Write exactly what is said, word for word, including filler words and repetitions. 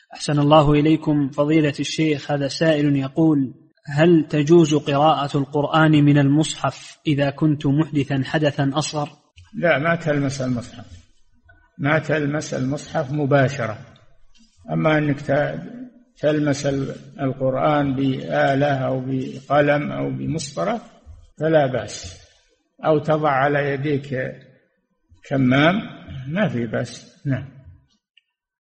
أحسن الله إليكم فضيلة الشيخ. هذا سائل يقول: هل تجوز قراءة القرآن من المصحف إذا كنت محدثا حدثا أصغر؟ لا، ما تلمس المصحف، ما تلمس المصحف مباشرة. أما أنك تلمس القرآن بآلة أو بقلم أو بمسطرة فلا بأس، أو تضع على يديك كمام ما في بأس. نعم.